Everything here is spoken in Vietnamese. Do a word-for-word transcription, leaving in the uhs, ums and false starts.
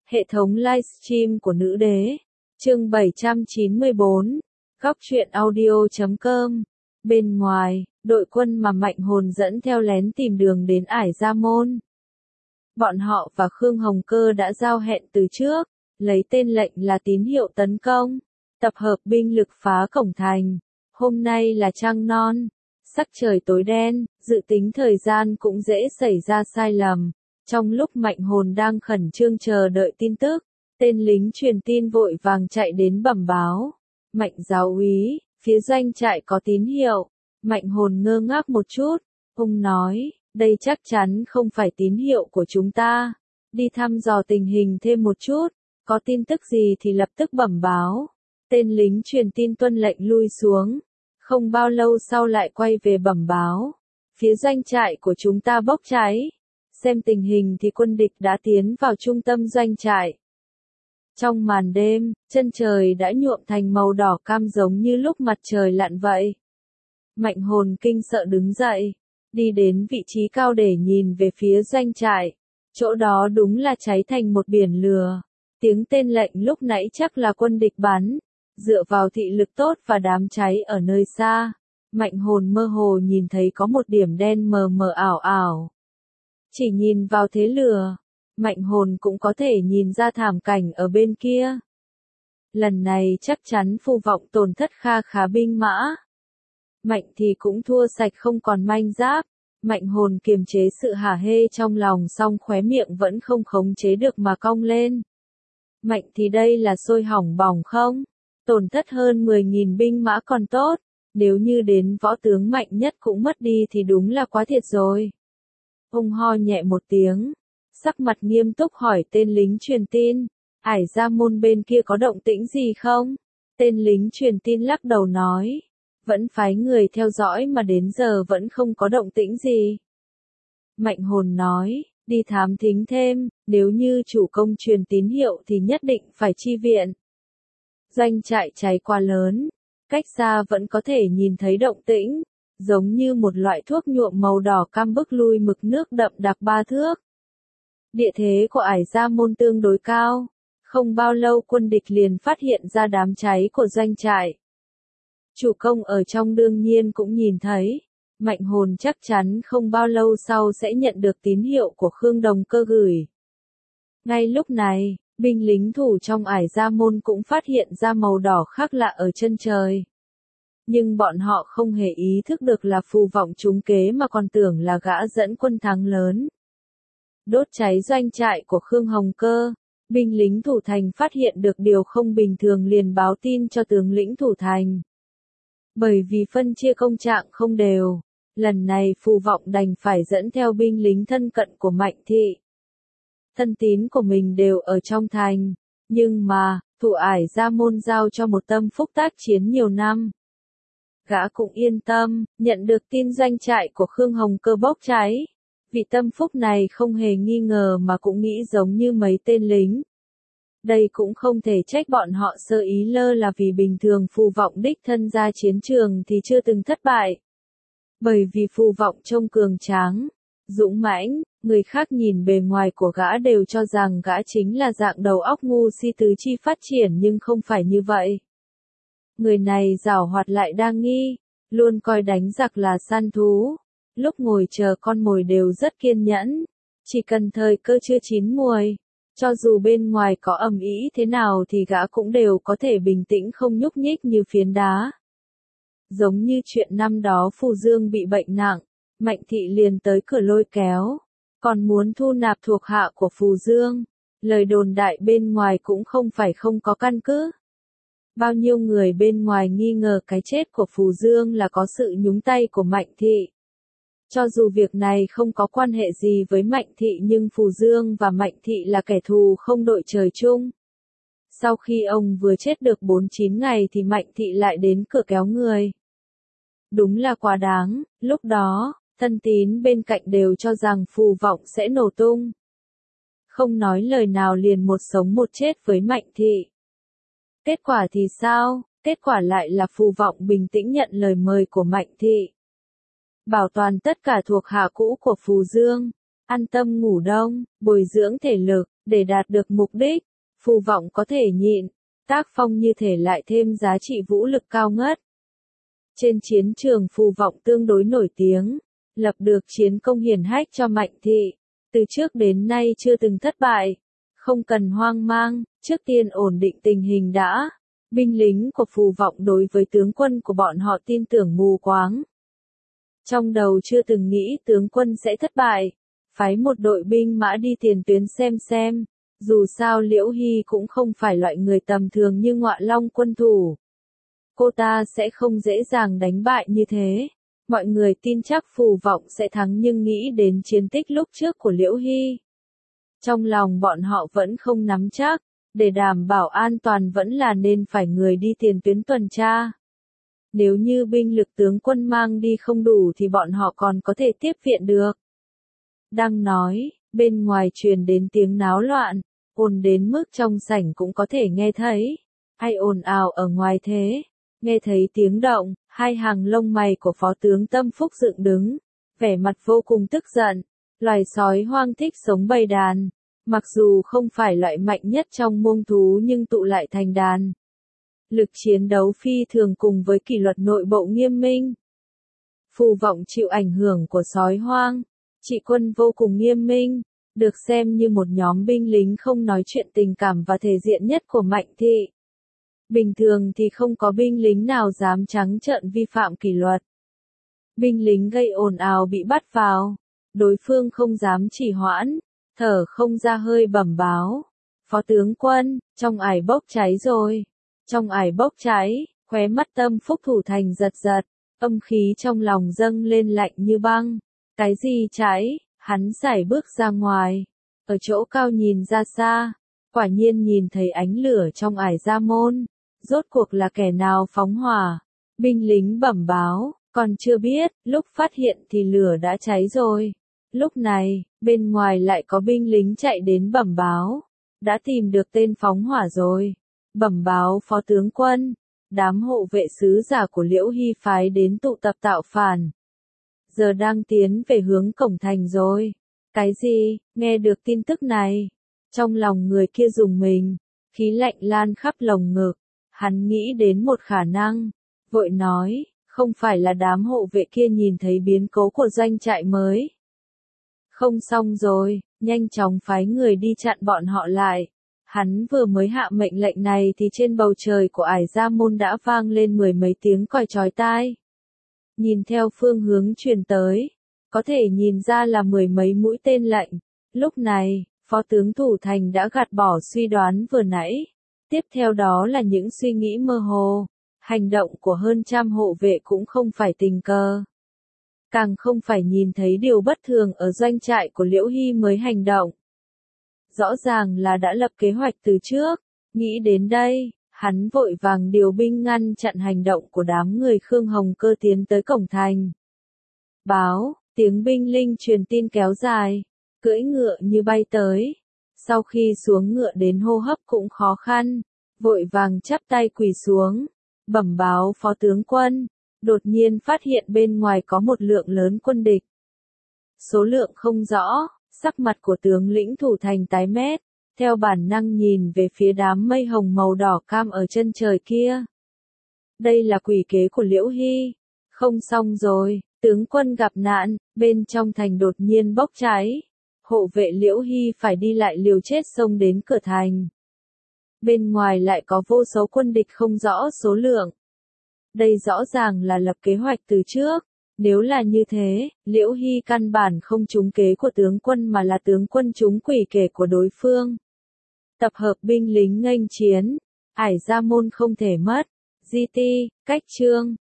Hệ thống livestream của nữ đế. Chương bảy trăm chín mươi bốn. Góc truyện audio chấm com. Bên ngoài, đội quân mà Mạnh Hồn dẫn theo lén tìm đường đến Ải Gia Môn. Bọn họ và Khương Hồng Cơ đã giao hẹn từ trước, lấy tên lệnh là tín hiệu tấn công, tập hợp binh lực phá cổng thành. Hôm nay là trăng non, sắc trời tối đen, dự tính thời gian cũng dễ xảy ra sai lầm. Trong lúc Mạnh Hồn đang khẩn trương chờ đợi tin tức, tên lính truyền tin vội vàng chạy đến bẩm báo. Mạnh giáo úy, phía doanh trại có tín hiệu. Mạnh Hồn ngơ ngác một chút, ông nói, đây chắc chắn không phải tín hiệu của chúng ta. Đi thăm dò tình hình thêm một chút, có tin tức gì thì lập tức bẩm báo. Tên lính truyền tin tuân lệnh lui xuống, không bao lâu sau lại quay về bẩm báo. Phía doanh trại của chúng ta bốc cháy. Xem tình hình thì quân địch đã tiến vào trung tâm doanh trại. Trong màn đêm, chân trời đã nhuộm thành màu đỏ cam giống như lúc mặt trời lặn vậy. Mạnh Hồn kinh sợ đứng dậy, đi đến vị trí cao để nhìn về phía doanh trại. Chỗ đó đúng là cháy thành một biển lửa. Tiếng tên lệnh lúc nãy chắc là quân địch bắn. Dựa vào thị lực tốt và đám cháy ở nơi xa, Mạnh Hồn mơ hồ nhìn thấy có một điểm đen mờ mờ ảo ảo. Chỉ nhìn vào thế lửa, Mạnh Hồn cũng có thể nhìn ra thảm cảnh ở bên kia. Lần này chắc chắn Phù Vọng tổn thất kha khá binh mã. Mạnh thì cũng thua sạch không còn manh giáp. Mạnh Hồn kiềm chế sự hả hê trong lòng song khóe miệng vẫn không khống chế được mà cong lên. Mạnh thì đây là sôi hỏng bỏng không? Tổn thất hơn mười nghìn binh mã còn tốt. Nếu như đến võ tướng mạnh nhất cũng mất đi thì đúng là quá thiệt rồi. Ông ho nhẹ một tiếng, sắc mặt nghiêm túc hỏi tên lính truyền tin, Ải Gia Môn bên kia có động tĩnh gì không? Tên lính truyền tin lắc đầu nói, vẫn phái người theo dõi mà đến giờ vẫn không có động tĩnh gì. Mạnh Hồn nói, đi thám thính thêm, nếu như chủ công truyền tín hiệu thì nhất định phải chi viện. Doanh trại cháy quá lớn, cách xa vẫn có thể nhìn thấy động tĩnh. Giống như một loại thuốc nhuộm màu đỏ cam bức lui mực nước đậm đặc ba thước. Địa thế của Ải Gia Môn tương đối cao, không bao lâu quân địch liền phát hiện ra đám cháy của doanh trại. Chủ công ở trong đương nhiên cũng nhìn thấy, Mạnh Hồn chắc chắn không bao lâu sau sẽ nhận được tín hiệu của Khương Đồng Cơ gửi. Ngay lúc này, binh lính thủ trong Ải Gia Môn cũng phát hiện ra màu đỏ khác lạ ở chân trời. Nhưng bọn họ không hề ý thức được là Phù Vọng trúng kế mà còn tưởng là gã dẫn quân thắng lớn. Đốt cháy doanh trại của Khương Hồng Cơ, binh lính thủ thành phát hiện được điều không bình thường liền báo tin cho tướng lĩnh thủ thành. Bởi vì phân chia công trạng không đều, lần này Phù Vọng đành phải dẫn theo binh lính thân cận của Mạnh thị. Thân tín của mình đều ở trong thành, nhưng mà, thủ Ải Gia Môn giao cho một Tâm Phúc tác chiến nhiều năm. Gã cũng yên tâm, nhận được tin doanh trại của Khương Hồng Cơ bốc cháy. Vị Tâm Phúc này không hề nghi ngờ mà cũng nghĩ giống như mấy tên lính. Đây cũng không thể trách bọn họ sơ ý lơ là vì bình thường Phù Vọng đích thân ra chiến trường thì chưa từng thất bại. Bởi vì Phù Vọng trông cường tráng, dũng mãnh, người khác nhìn bề ngoài của gã đều cho rằng gã chính là dạng đầu óc ngu si tứ chi phát triển nhưng không phải như vậy. Người này giảo hoạt lại đa nghi, luôn coi đánh giặc là săn thú, lúc ngồi chờ con mồi đều rất kiên nhẫn, chỉ cần thời cơ chưa chín muồi, cho dù bên ngoài có ầm ĩ thế nào thì gã cũng đều có thể bình tĩnh không nhúc nhích như phiến đá. Giống như chuyện năm đó Phù Dương bị bệnh nặng, Mạnh thị liền tới cửa lôi kéo, còn muốn thu nạp thuộc hạ của Phù Dương, lời đồn đại bên ngoài cũng không phải không có căn cứ. Bao nhiêu người bên ngoài nghi ngờ cái chết của Phù Dương là có sự nhúng tay của Mạnh thị. Cho dù việc này không có quan hệ gì với Mạnh thị nhưng Phù Dương và Mạnh thị là kẻ thù không đội trời chung. Sau khi ông vừa chết được bốn chín ngày thì Mạnh thị lại đến cửa kéo người. Đúng là quá đáng, lúc đó, thân tín bên cạnh đều cho rằng Phù Vọng sẽ nổ tung. Không nói lời nào liền một sống một chết với Mạnh thị. Kết quả thì sao? Kết quả lại là Phù Vọng bình tĩnh nhận lời mời của Mạnh thị. Bảo toàn tất cả thuộc hạ cũ của Phù Dương, an tâm ngủ đông, bồi dưỡng thể lực, Để đạt được mục đích, phù vọng có thể nhịn, tác phong như thể lại thêm giá trị vũ lực cao ngất. Trên chiến trường phù vọng tương đối nổi tiếng, lập được chiến công hiển hách cho Mạnh thị, từ trước đến nay chưa từng thất bại. Không cần hoang mang, trước tiên ổn định tình hình đã. Binh lính của phù vọng đối với tướng quân của bọn họ tin tưởng mù quáng. Trong đầu chưa từng nghĩ tướng quân sẽ thất bại. Phái một đội binh mã đi tiền tuyến xem xem. Dù sao Liễu Hy cũng không phải loại người tầm thường như Ngọa Long quân thủ. Cô ta sẽ không dễ dàng đánh bại như thế. Mọi người tin chắc phù vọng sẽ thắng nhưng nghĩ đến chiến tích lúc trước của Liễu Hy. Trong lòng bọn họ vẫn không nắm chắc, để đảm bảo an toàn vẫn là nên phải người đi tiền tuyến tuần tra. Nếu như binh lực tướng quân mang đi không đủ thì bọn họ còn có thể tiếp viện được. Đang nói, bên ngoài truyền đến tiếng náo loạn, ồn đến mức trong sảnh cũng có thể nghe thấy. Ai ồn ào ở ngoài thế? Nghe thấy tiếng động, hai hàng lông mày của phó tướng Tâm Phúc dựng đứng, vẻ mặt vô cùng tức giận. Loài sói hoang thích sống bầy đàn, mặc dù không phải loại mạnh nhất trong muông thú nhưng tụ lại thành đàn. Lực chiến đấu phi thường cùng với kỷ luật nội bộ nghiêm minh. Phù vọng chịu ảnh hưởng của sói hoang, trị quân vô cùng nghiêm minh, được xem như một nhóm binh lính không nói chuyện tình cảm và thể diện nhất của Mạnh thị. Bình thường thì không có binh lính nào dám trắng trợn vi phạm kỷ luật. Binh lính gây ồn ào bị bắt vào, đối phương không dám trì hoãn, thở không ra hơi bẩm báo. Phó tướng quân, trong ải bốc cháy rồi. Trong ải bốc cháy, khóe mắt Tâm Phúc thủ thành giật giật, âm khí trong lòng dâng lên lạnh như băng. Cái gì cháy? Hắn sải bước ra ngoài, ở chỗ cao nhìn ra xa, quả nhiên nhìn thấy ánh lửa trong ải gia môn. Rốt cuộc là kẻ nào phóng hỏa? Binh lính bẩm báo, còn chưa biết, lúc phát hiện thì lửa đã cháy rồi. Lúc này, bên ngoài lại có binh lính chạy đến bẩm báo, đã tìm được tên phóng hỏa rồi. Bẩm báo phó tướng quân, đám hộ vệ sứ giả của Liễu Hy phái đến tụ tập tạo phản. Giờ đang tiến về hướng cổng thành rồi. Cái gì? Nghe được tin tức này, trong lòng người kia rùng mình, khí lạnh lan khắp lồng ngực. Hắn nghĩ đến một khả năng, vội nói, không phải là đám hộ vệ kia nhìn thấy biến cố của doanh trại mới. Không xong rồi, nhanh chóng phái người đi chặn bọn họ lại. Hắn vừa mới hạ mệnh lệnh này thì trên bầu trời của ải gia môn đã vang lên mười mấy tiếng còi chói tai. Nhìn theo phương hướng truyền tới, có thể nhìn ra là mười mấy mũi tên lệnh. Lúc này, phó tướng thủ thành đã gạt bỏ suy đoán vừa nãy. Tiếp theo đó là những suy nghĩ mơ hồ. Hành động của hơn trăm hộ vệ cũng không phải tình cờ. Càng không phải nhìn thấy điều bất thường ở doanh trại của Liễu Hy mới hành động. Rõ ràng là đã lập kế hoạch từ trước. Nghĩ đến đây, hắn vội vàng điều binh ngăn chặn hành động của đám người Khương Hồng Cơ tiến tới cổng thành. Báo, tiếng binh linh truyền tin kéo dài, cưỡi ngựa như bay tới. Sau khi xuống ngựa đến hô hấp cũng khó khăn, vội vàng chắp tay quỳ xuống, bẩm báo phó tướng quân, đột nhiên phát hiện bên ngoài có một lượng lớn quân địch. Số lượng không rõ, sắc mặt của tướng lĩnh thủ thành tái mét, theo bản năng nhìn về phía đám mây hồng màu đỏ cam ở chân trời kia. Đây là quỷ kế của Liễu Hy. Không xong rồi, tướng quân gặp nạn, bên trong thành đột nhiên bốc cháy. Hộ vệ Liễu Hy phải đi lại liều chết xông đến cửa thành. Bên ngoài lại có vô số quân địch không rõ số lượng. Đây rõ ràng là lập kế hoạch từ trước. Nếu là như thế, Liễu Hy căn bản không trúng kế của tướng quân mà là tướng quân trúng quỷ kế của đối phương. Tập hợp binh lính nghênh chiến, ải gia môn không thể mất. Di ti, cách chương.